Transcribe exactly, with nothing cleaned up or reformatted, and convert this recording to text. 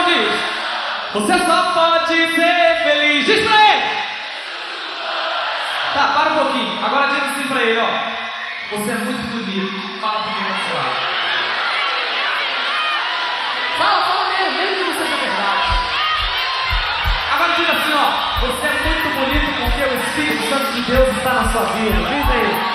agora diz. Você só pode ser feliz. Diz pra ele. Tá, para um pouquinho. Agora diz assim pra ele, ó. Você é muito bonito. Fala pra mim, você lá. Fala, fala mesmo, mesmo que você seja verdade. Agora diz assim, ó. Você é muito bonito porque o Espírito Santo de Deus está na sua vida. Diz aí.